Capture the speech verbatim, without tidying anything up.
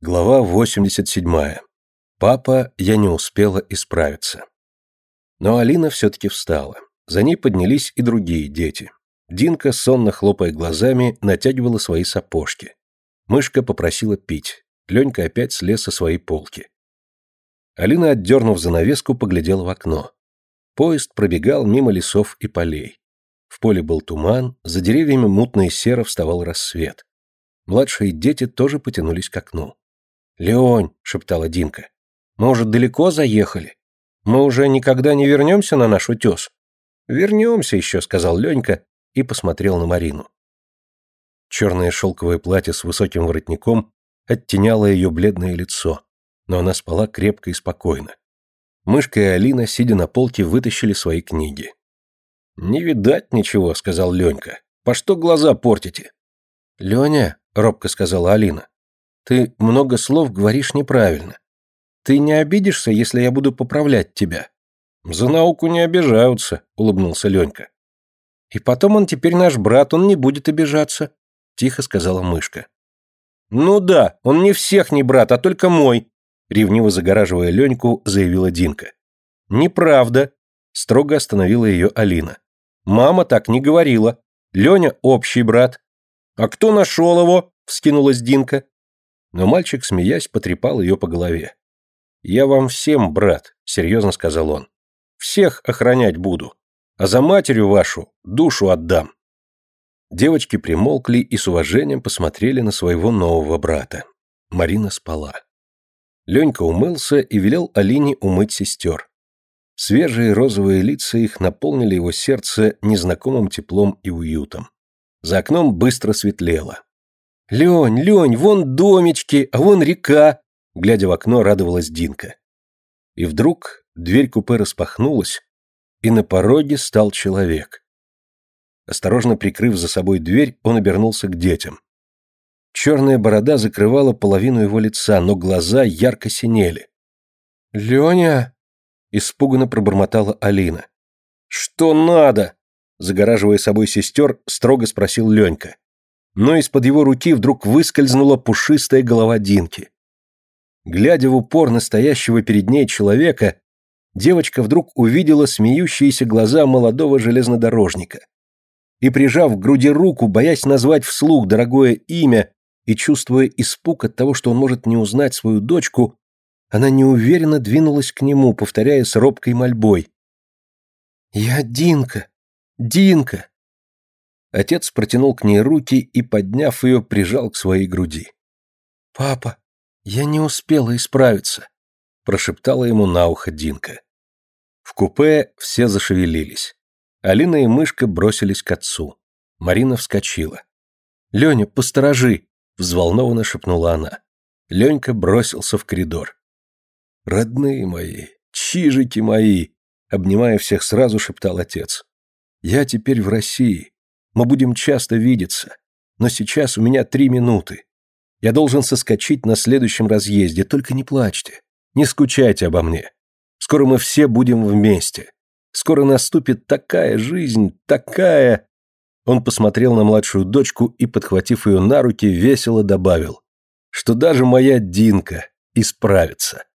Глава восемьдесят седьмая. Папа, я не успела исправиться. Но Алина все-таки встала. За ней поднялись и другие дети. Динка, сонно хлопая глазами, натягивала свои сапожки. Мышка попросила пить. Ленька опять слез со своей полки. Алина, отдернув занавеску, поглядела в окно. Поезд пробегал мимо лесов и полей. В поле был туман, за деревьями мутно и серо вставал рассвет. Младшие дети тоже потянулись к окну. «Лень», — шептала Динка, — «мы уже далеко заехали? Мы уже никогда не вернемся на наш утес?» «Вернемся еще», — сказал Ленька и посмотрел на Марину. Черное шелковое платье с высоким воротником оттеняло ее бледное лицо, но она спала крепко и спокойно. Мышка и Алина, сидя на полке, вытащили свои книги. «Не видать ничего», — сказал Ленька. «По что глаза портите?» «Леня», — робко сказала Алина, — «ты много слов говоришь неправильно. Ты не обидишься, если я буду поправлять тебя?» «За науку не обижаются», — улыбнулся Ленька. «И потом он теперь наш брат, он не будет обижаться», — тихо сказала Мышка. «Ну да, он не всех не брат, а только мой», — ревниво загораживая Леньку, заявила Динка. «Неправда», — строго остановила ее Алина. «Мама так не говорила. Леня общий брат». «А кто нашел его?» — вскинулась Динка. Но мальчик, смеясь, потрепал ее по голове. «Я вам всем брат», — серьезно сказал он. «Всех охранять буду, а за матерью вашу душу отдам». Девочки примолкли и с уважением посмотрели на своего нового брата. Марина спала. Ленька умылся и велел Алине умыть сестер. Свежие розовые лица их наполнили его сердце незнакомым теплом и уютом. За окном быстро светлело. «Лень, Лень, вон домички, а вон река!» Глядя в окно, радовалась Динка. И вдруг дверь купе распахнулась, и на пороге стал человек. Осторожно прикрыв за собой дверь, он обернулся к детям. Черная борода закрывала половину его лица, но глаза ярко синели. «Леня!» — испуганно пробормотала Алина. «Что надо?» — загораживая собой сестер, строго спросил Ленька. Но из-под его руки вдруг выскользнула пушистая голова Динки. Глядя в упор настоящего перед ней человека, девочка вдруг увидела смеющиеся глаза молодого железнодорожника. И, прижав к груди руку, боясь назвать вслух дорогое имя и чувствуя испуг от того, что он может не узнать свою дочку, она неуверенно двинулась к нему, повторяя с робкой мольбой: «Я Динка! Динка!» Отец протянул к ней руки и, подняв ее, прижал к своей груди. «Папа, я не успела исправиться», — прошептала ему на ухо Динка. В купе все зашевелились. Алина и Мышка бросились к отцу. Марина вскочила. «Леня, посторожи!» — взволнованно шепнула она. Ленька бросился в коридор. «Родные мои, чижики мои!» — обнимая всех сразу, шептал отец. «Я теперь в России. Мы будем часто видеться, но сейчас у меня три минуты. Я должен соскочить на следующем разъезде, только не плачьте, не скучайте обо мне. Скоро мы все будем вместе. Скоро наступит такая жизнь, такая...» Он посмотрел на младшую дочку и, подхватив ее на руки, весело добавил, что даже моя Динка исправится.